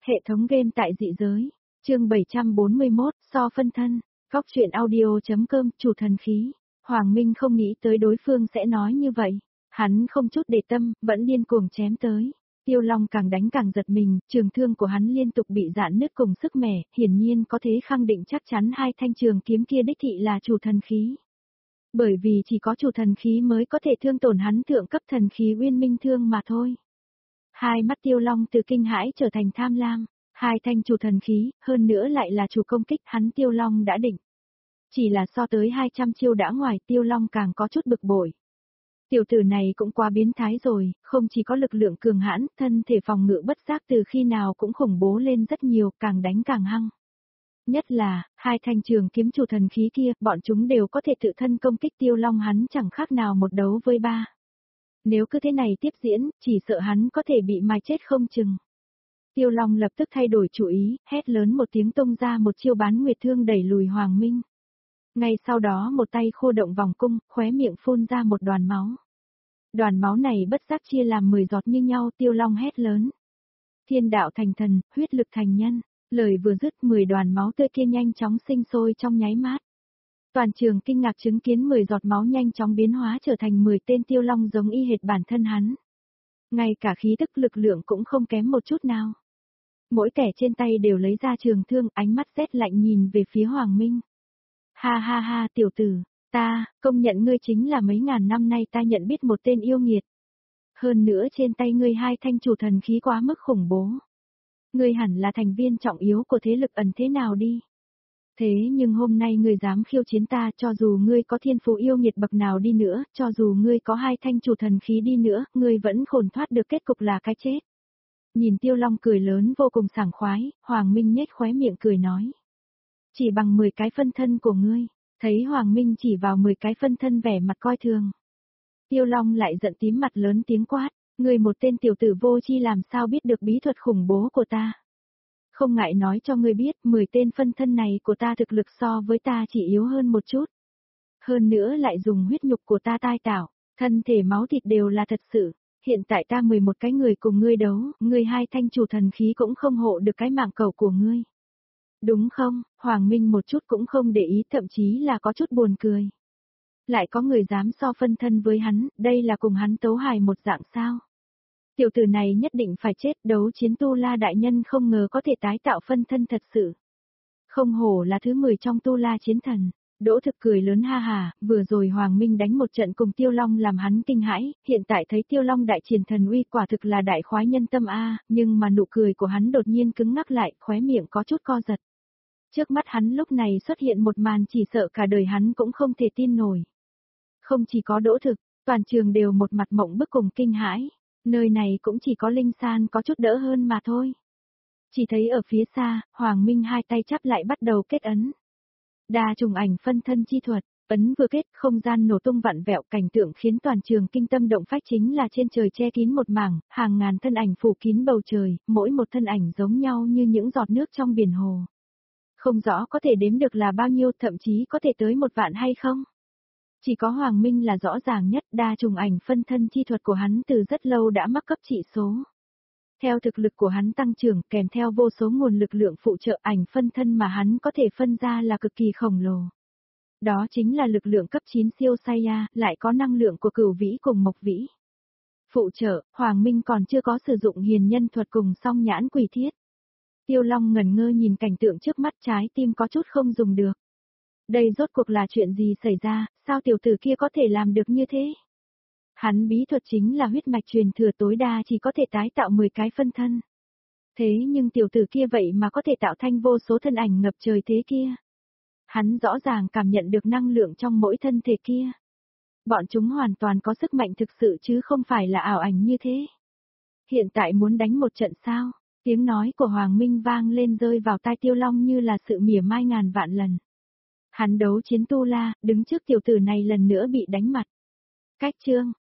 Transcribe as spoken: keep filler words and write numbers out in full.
Hệ thống game tại dị giới. Chương bảy trăm bốn mươi mốt, so phân thân. Góc truyện audio.com, chủ thần khí. Hoàng Minh không nghĩ tới đối phương sẽ nói như vậy. Hắn không chút để tâm, vẫn điên cuồng chém tới. Tiêu Long càng đánh càng giật mình, trường thương của hắn liên tục bị rạn nứt cùng sức mẻ, hiển nhiên có thể khẳng định chắc chắn hai thanh trường kiếm kia đích thị là chủ thần khí. Bởi vì chỉ có chủ thần khí mới có thể thương tổn hắn thượng cấp thần khí Uyên Minh Thương mà thôi. Hai mắt Tiêu Long từ kinh hãi trở thành tham lam, hai thanh chủ thần khí, hơn nữa lại là chủ công kích hắn Tiêu Long đã định. Chỉ là so tới hai trăm chiêu đã ngoài Tiêu Long càng có chút bực bội. Tiểu tử này cũng quá biến thái rồi, không chỉ có lực lượng cường hãn, thân thể phòng ngự bất giác từ khi nào cũng khủng bố lên rất nhiều, càng đánh càng hăng. Nhất là, hai thanh trường kiếm chủ thần khí kia, bọn chúng đều có thể tự thân công kích Tiêu Long hắn chẳng khác nào một đấu với ba. Nếu cứ thế này tiếp diễn, chỉ sợ hắn có thể bị mai chết không chừng. Tiêu Long lập tức thay đổi chủ ý, hét lớn một tiếng tung ra một chiêu bán nguyệt thương đẩy lùi Hoàng Minh. Ngay sau đó một tay khô động vòng cung, khóe miệng phun ra một đoàn máu. Đoàn máu này bất giác chia làm mười giọt như nhau, Tiêu Long hét lớn. Thiên đạo thành thần, huyết lực thành nhân. Lời vừa dứt, mười đoàn máu tươi kia nhanh chóng sinh sôi trong nháy mắt. Toàn trường kinh ngạc chứng kiến mười giọt máu nhanh chóng biến hóa trở thành mười tên Tiêu Long giống y hệt bản thân hắn. Ngay cả khí tức lực lượng cũng không kém một chút nào. Mỗi kẻ trên tay đều lấy ra trường thương, ánh mắt rét lạnh nhìn về phía Hoàng Minh. Ha ha ha tiểu tử, ta, công nhận ngươi chính là mấy ngàn năm nay ta nhận biết một tên yêu nghiệt. Hơn nữa trên tay ngươi hai thanh chủ thần khí quá mức khủng bố. Ngươi hẳn là thành viên trọng yếu của thế lực ẩn thế nào đi. Thế nhưng hôm nay ngươi dám khiêu chiến ta, cho dù ngươi có thiên phú yêu nghiệt bậc nào đi nữa, cho dù ngươi có hai thanh chủ thần khí đi nữa, ngươi vẫn khổn thoát được kết cục là cái chết. Nhìn Tiêu Long cười lớn vô cùng sảng khoái, Hoàng Minh nhếch khóe miệng cười nói. Chỉ bằng mười cái phân thân của ngươi, thấy Hoàng Minh chỉ vào mười cái phân thân vẻ mặt coi thường. Tiêu Long lại giận tím mặt lớn tiếng quát, ngươi một tên tiểu tử vô chi làm sao biết được bí thuật khủng bố của ta. Không ngại nói cho ngươi biết, mười tên phân thân này của ta thực lực so với ta chỉ yếu hơn một chút. Hơn nữa lại dùng huyết nhục của ta tai tạo, thân thể máu thịt đều là thật sự. Hiện tại ta mười một cái người cùng ngươi đấu, ngươi hai thanh chủ thần khí cũng không hộ được cái mạng cẩu của ngươi. Đúng không? Hoàng Minh một chút cũng không để ý, thậm chí là có chút buồn cười. Lại có người dám so phân thân với hắn, đây là cùng hắn tấu hài một dạng sao? Tiểu tử này nhất định phải chết, đấu chiến Tu La đại nhân không ngờ có thể tái tạo phân thân thật sự. Không hổ là thứ mười trong Tu La chiến thần. Đỗ Thực cười lớn ha hà, vừa rồi Hoàng Minh đánh một trận cùng Tiêu Long làm hắn kinh hãi, hiện tại thấy Tiêu Long đại triển thần uy quả thực là đại khoái nhân tâm a, nhưng mà nụ cười của hắn đột nhiên cứng ngắc lại, khóe miệng có chút co giật. Trước mắt hắn lúc này xuất hiện một màn chỉ sợ cả đời hắn cũng không thể tin nổi. Không chỉ có Đỗ Thực, toàn trường đều một mặt mộng bức cùng kinh hãi, nơi này cũng chỉ có Linh San có chút đỡ hơn mà thôi. Chỉ thấy ở phía xa, Hoàng Minh hai tay chắp lại bắt đầu kết ấn. Đa trùng ảnh phân thân chi thuật, ấn vừa kết, không gian nổ tung vặn vẹo, cảnh tượng khiến toàn trường kinh tâm động phách, chính là trên trời che kín một mảng, hàng ngàn thân ảnh phủ kín bầu trời, mỗi một thân ảnh giống nhau như những giọt nước trong biển hồ. Không rõ có thể đếm được là bao nhiêu, thậm chí có thể tới một vạn hay không. Chỉ có Hoàng Minh là rõ ràng nhất, đa trùng ảnh phân thân chi thuật của hắn từ rất lâu đã mắc cấp trị số. Theo thực lực của hắn tăng trưởng, kèm theo vô số nguồn lực lượng phụ trợ, ảnh phân thân mà hắn có thể phân ra là cực kỳ khổng lồ. Đó chính là lực lượng cấp chín siêu Saiya, lại có năng lượng của Cửu Vĩ cùng Mộc Vĩ. Phụ trợ, Hoàng Minh còn chưa có sử dụng hiền nhân thuật cùng song nhãn quỷ thiết. Tiêu Long ngẩn ngơ nhìn cảnh tượng trước mắt, trái tim có chút không dùng được. Đây rốt cuộc là chuyện gì xảy ra, sao tiểu tử kia có thể làm được như thế? Hắn bí thuật chính là huyết mạch truyền thừa, tối đa chỉ có thể tái tạo mười cái phân thân. Thế nhưng tiểu tử kia vậy mà có thể tạo thành vô số thân ảnh ngập trời thế kia. Hắn rõ ràng cảm nhận được năng lượng trong mỗi thân thể kia. Bọn chúng hoàn toàn có sức mạnh thực sự chứ không phải là ảo ảnh như thế. Hiện tại muốn đánh một trận sao? Tiếng nói của Hoàng Minh vang lên rơi vào tai Tiêu Long như là sự mỉa mai ngàn vạn lần. Hắn đấu chiến Tu La, đứng trước tiểu tử này lần nữa bị đánh mặt. Cách chương,